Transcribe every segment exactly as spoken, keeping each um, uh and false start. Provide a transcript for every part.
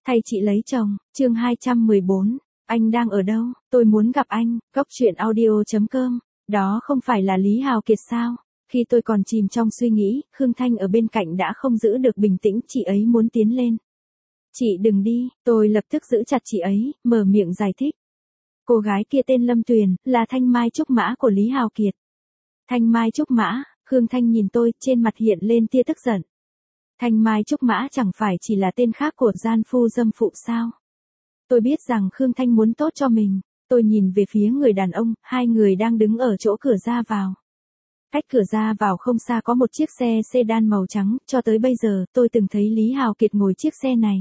Thay chị lấy chồng, chương hai trăm mười bốn. Anh đang ở đâu? Tôi muốn gặp anh. Góc truyện audio chấm com. Đó không phải là Lý Hào Kiệt sao? Khi tôi còn chìm trong suy nghĩ, Khương Thanh ở bên cạnh đã không giữ được bình tĩnh, chị ấy muốn tiến lên. Chị đừng đi, tôi lập tức giữ chặt chị ấy, mở miệng giải thích. Cô gái kia tên Lâm Tuyền, là Thanh Mai Trúc Mã của Lý Hào Kiệt. Thanh Mai Trúc Mã, Khương Thanh nhìn tôi, trên mặt hiện lên tia tức giận. Thanh Mai Trúc Mã chẳng phải chỉ là tên khác của gian phu dâm phụ sao? Tôi biết rằng Khương Thanh muốn tốt cho mình, tôi nhìn về phía người đàn ông, hai người đang đứng ở chỗ cửa ra vào. Cách cửa ra vào không xa có một chiếc xe sedan màu trắng, cho tới bây giờ tôi từng thấy Lý Hào Kiệt ngồi chiếc xe này.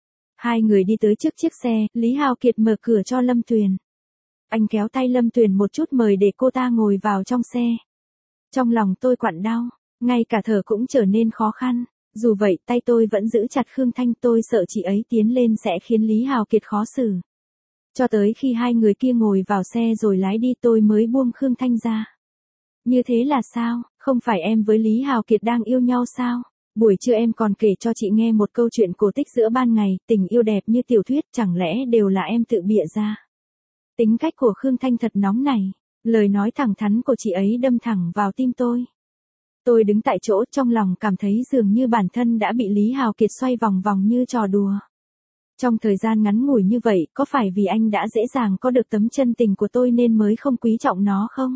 Hai người đi tới trước chiếc xe, Lý Hào Kiệt mở cửa cho Lâm Tuyền. Anh kéo tay Lâm Tuyền một chút mời để cô ta ngồi vào trong xe. Trong lòng tôi quặn đau, ngay cả thở cũng trở nên khó khăn. Dù vậy tay tôi vẫn giữ chặt Khương Thanh, tôi sợ chị ấy tiến lên sẽ khiến Lý Hào Kiệt khó xử. Cho tới khi hai người kia ngồi vào xe rồi lái đi tôi mới buông Khương Thanh ra. Như thế là sao, không phải em với Lý Hào Kiệt đang yêu nhau sao? Buổi trưa em còn kể cho chị nghe một câu chuyện cổ tích giữa ban ngày, tình yêu đẹp như tiểu thuyết, chẳng lẽ đều là em tự bịa ra? Tính cách của Khương Thanh thật nóng này, lời nói thẳng thắn của chị ấy đâm thẳng vào tim tôi. Tôi đứng tại chỗ trong lòng cảm thấy dường như bản thân đã bị Lý Hào Kiệt xoay vòng vòng như trò đùa. Trong thời gian ngắn ngủi như vậy, có phải vì anh đã dễ dàng có được tấm chân tình của tôi nên mới không quý trọng nó không?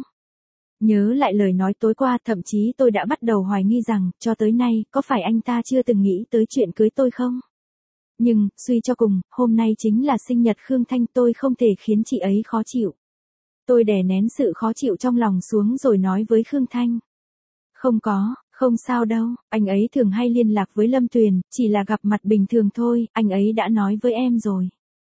Nhớ lại lời nói tối qua, thậm chí tôi đã bắt đầu hoài nghi rằng, cho tới nay, có phải anh ta chưa từng nghĩ tới chuyện cưới tôi không? Nhưng, suy cho cùng, hôm nay chính là sinh nhật Khương Thanh, tôi không thể khiến chị ấy khó chịu. Tôi đè nén sự khó chịu trong lòng xuống rồi nói với Khương Thanh. Không có, không sao đâu, anh ấy thường hay liên lạc với Lâm Tuyền, chỉ là gặp mặt bình thường thôi, anh ấy đã nói với em rồi.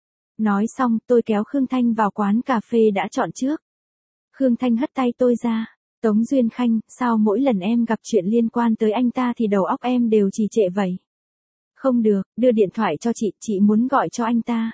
Nói xong, tôi kéo Khương Thanh vào quán cà phê đã chọn trước. Khương Thanh hất tay tôi ra. Tống Duyên Khanh, sao mỗi lần em gặp chuyện liên quan tới anh ta thì đầu óc em đều trì trệ vậy? Không được, đưa điện thoại cho chị, chị muốn gọi cho anh ta.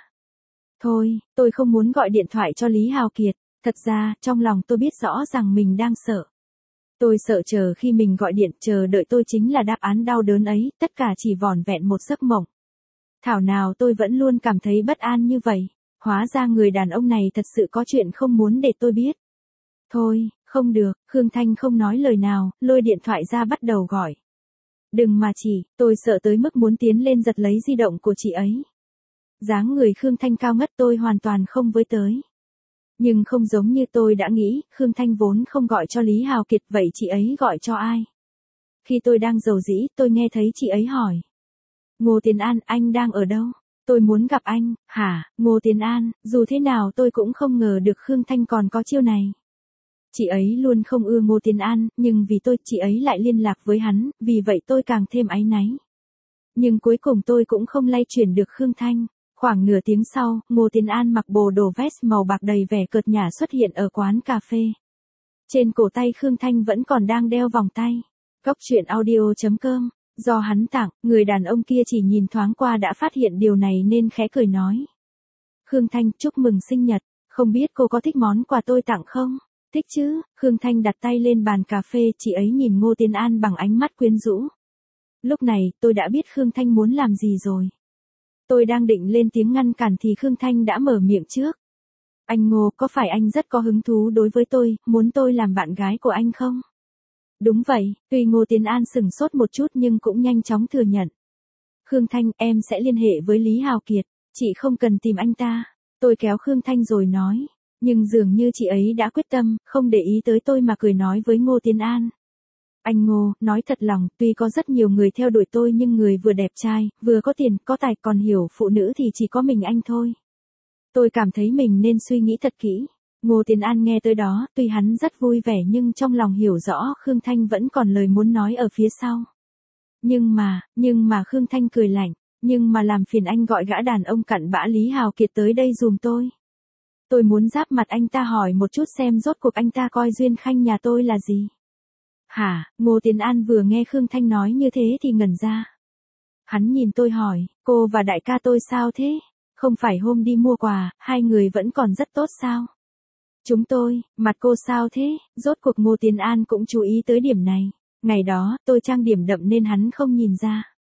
Thôi, tôi không muốn gọi điện thoại cho Lý Hào Kiệt, thật ra, trong lòng tôi biết rõ rằng mình đang sợ. Tôi sợ chờ khi mình gọi điện, chờ đợi tôi chính là đáp án đau đớn ấy, tất cả chỉ vỏn vẹn một giấc mộng. Thảo nào tôi vẫn luôn cảm thấy bất an như vậy, hóa ra người đàn ông này thật sự có chuyện không muốn để tôi biết. Thôi, không được, Khương Thanh không nói lời nào, lôi điện thoại ra bắt đầu gọi. Đừng mà chỉ, tôi sợ tới mức muốn tiến lên giật lấy di động của chị ấy. Dáng người Khương Thanh cao ngất tôi hoàn toàn không với tới. Nhưng không giống như tôi đã nghĩ, Khương Thanh vốn không gọi cho Lý Hào Kiệt, vậy chị ấy gọi cho ai? Khi tôi đang dầu dĩ, tôi nghe thấy chị ấy hỏi. Ngô Tiến An, anh đang ở đâu? Tôi muốn gặp anh. Hả, Ngô Tiến An, dù thế nào tôi cũng không ngờ được Khương Thanh còn có chiêu này. Chị ấy luôn không ưa Ngô Tiến An, nhưng vì tôi, chị ấy lại liên lạc với hắn, vì vậy tôi càng thêm áy náy. Nhưng cuối cùng tôi cũng không lay chuyển được Khương Thanh. Khoảng nửa tiếng sau, Ngô Tiến An mặc bộ đồ vest màu bạc đầy vẻ cợt nhả xuất hiện ở quán cà phê. Trên cổ tay Khương Thanh vẫn còn đang đeo vòng tay. Góc truyện audio chấm com. Do hắn tặng, người đàn ông kia chỉ nhìn thoáng qua đã phát hiện điều này nên khẽ cười nói. Khương Thanh, chúc mừng sinh nhật, không biết cô có thích món quà tôi tặng không? Thích chứ, Khương Thanh đặt tay lên bàn cà phê, chị ấy nhìn Ngô Tiến An bằng ánh mắt quyến rũ. Lúc này, tôi đã biết Khương Thanh muốn làm gì rồi. Tôi đang định lên tiếng ngăn cản thì Khương Thanh đã mở miệng trước. Anh Ngô, có phải anh rất có hứng thú đối với tôi, muốn tôi làm bạn gái của anh không? Đúng vậy, tuy Ngô Tiến An sửng sốt một chút nhưng cũng nhanh chóng thừa nhận. Khương Thanh, em sẽ liên hệ với Lý Hào Kiệt, chị không cần tìm anh ta. Tôi kéo Khương Thanh rồi nói. Nhưng dường như chị ấy đã quyết tâm, không để ý tới tôi mà cười nói với Ngô Tiến An. Anh Ngô, nói thật lòng, tuy có rất nhiều người theo đuổi tôi nhưng người vừa đẹp trai, vừa có tiền, có tài, còn hiểu phụ nữ thì chỉ có mình anh thôi. Tôi cảm thấy mình nên suy nghĩ thật kỹ. Ngô Tiến An nghe tới đó, tuy hắn rất vui vẻ nhưng trong lòng hiểu rõ Khương Thanh vẫn còn lời muốn nói ở phía sau. Nhưng mà, nhưng mà Khương Thanh cười lạnh, nhưng mà làm phiền anh gọi gã đàn ông cặn bã Lý Hào Kiệt tới đây giùm tôi. Tôi muốn giáp mặt anh ta hỏi một chút xem rốt cuộc anh ta coi Duyên Khanh nhà tôi là gì. Hả, Ngô Tiến An vừa nghe Khương Thanh nói như thế thì ngẩn ra. Hắn nhìn tôi hỏi, cô và đại ca tôi sao thế? Không phải hôm đi mua quà, hai người vẫn còn rất tốt sao? Chúng tôi, mặt cô sao thế? Rốt cuộc Ngô Tiến An cũng chú ý tới điểm này. Ngày đó, tôi trang điểm đậm nên hắn không nhìn ra.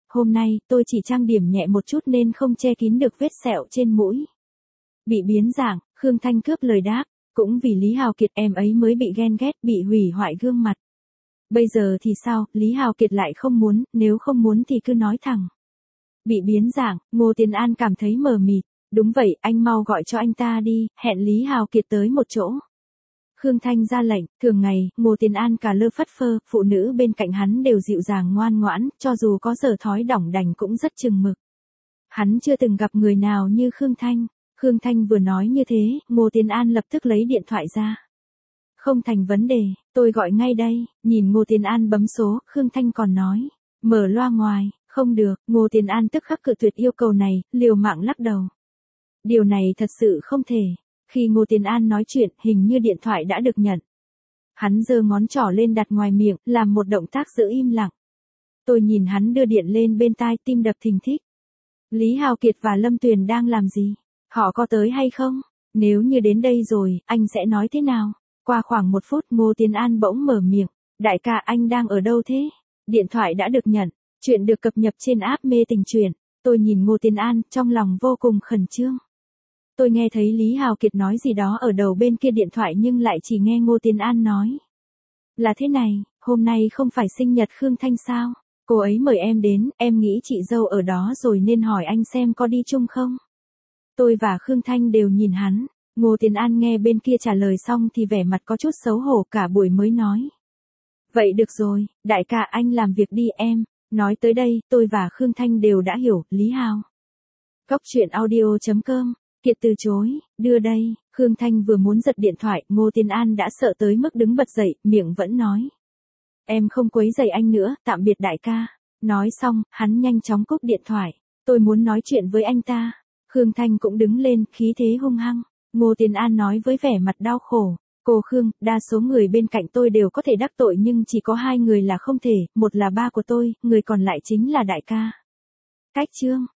hôm nay tôi chỉ trang điểm nhẹ một chút nên không che kín được vết sẹo trên mũi. Bị biến dạng, Khương Thanh cướp lời đáp, cũng vì Lý Hào Kiệt em ấy mới bị ghen ghét, bị hủy hoại gương mặt. Bây giờ thì sao, Lý Hào Kiệt lại không muốn, nếu không muốn thì cứ nói thẳng. Bị biến dạng, Ngô Tiến An cảm thấy mờ mịt, đúng vậy, anh mau gọi cho anh ta đi, hẹn Lý Hào Kiệt tới một chỗ. Khương Thanh ra lệnh, thường ngày, Ngô Tiến An cà lơ phất phơ, phụ nữ bên cạnh hắn đều dịu dàng ngoan ngoãn, cho dù có giờ thói đỏng đành cũng rất chừng mực. Hắn chưa từng gặp người nào như Khương Thanh. Khương Thanh vừa nói như thế, Ngô Tiến An lập tức lấy điện thoại ra. Không thành vấn đề, tôi gọi ngay đây, nhìn Ngô Tiến An bấm số, Khương Thanh còn nói, mở loa ngoài, không được, Ngô Tiến An tức khắc cự tuyệt yêu cầu này, liều mạng lắc đầu. Điều này thật sự không thể. Khi Ngô Tiến An nói chuyện, hình như điện thoại đã được nhận. Hắn giơ ngón trỏ lên đặt ngoài miệng, làm một động tác giữ im lặng. Tôi nhìn hắn đưa điện lên bên tai, tim đập thình thịch. Lý Hào Kiệt và Lâm Tuyền đang làm gì? Họ có tới hay không? Nếu như đến đây rồi, anh sẽ nói thế nào? Qua khoảng một phút, Ngô Tiến An bỗng mở miệng. Đại ca, anh đang ở đâu thế? Điện thoại đã được nhận. Chuyện được cập nhật trên app Mê Tình Truyện. Tôi nhìn Ngô Tiến An, trong lòng vô cùng khẩn trương. Tôi nghe thấy Lý Hào Kiệt nói gì đó ở đầu bên kia điện thoại nhưng lại chỉ nghe Ngô Tiến An nói. Là thế này, hôm nay không phải sinh nhật Khương Thanh sao? Cô ấy mời em đến, em nghĩ chị dâu ở đó rồi nên hỏi anh xem có đi chung không? Tôi và Khương Thanh đều nhìn hắn. Ngô Tiến An nghe bên kia trả lời xong thì vẻ mặt có chút xấu hổ, cả buổi mới nói. Vậy được rồi, đại ca anh làm việc đi em. Nói tới đây, tôi và Khương Thanh đều đã hiểu, Lý Hào. Cốc truyện audio chấm com. Kiệt từ chối, đưa đây, Khương Thanh vừa muốn giật điện thoại, Ngô Tiến An đã sợ tới mức đứng bật dậy, miệng vẫn nói. Em không quấy rầy anh nữa, tạm biệt đại ca. Nói xong, hắn nhanh chóng cúp điện thoại. Tôi muốn nói chuyện với anh ta. Khương Thanh cũng đứng lên, khí thế hung hăng. Ngô Tiến An nói với vẻ mặt đau khổ. Cô Khương, đa số người bên cạnh tôi đều có thể đắc tội nhưng chỉ có hai người là không thể, một là ba của tôi, người còn lại chính là đại ca. Cách chương.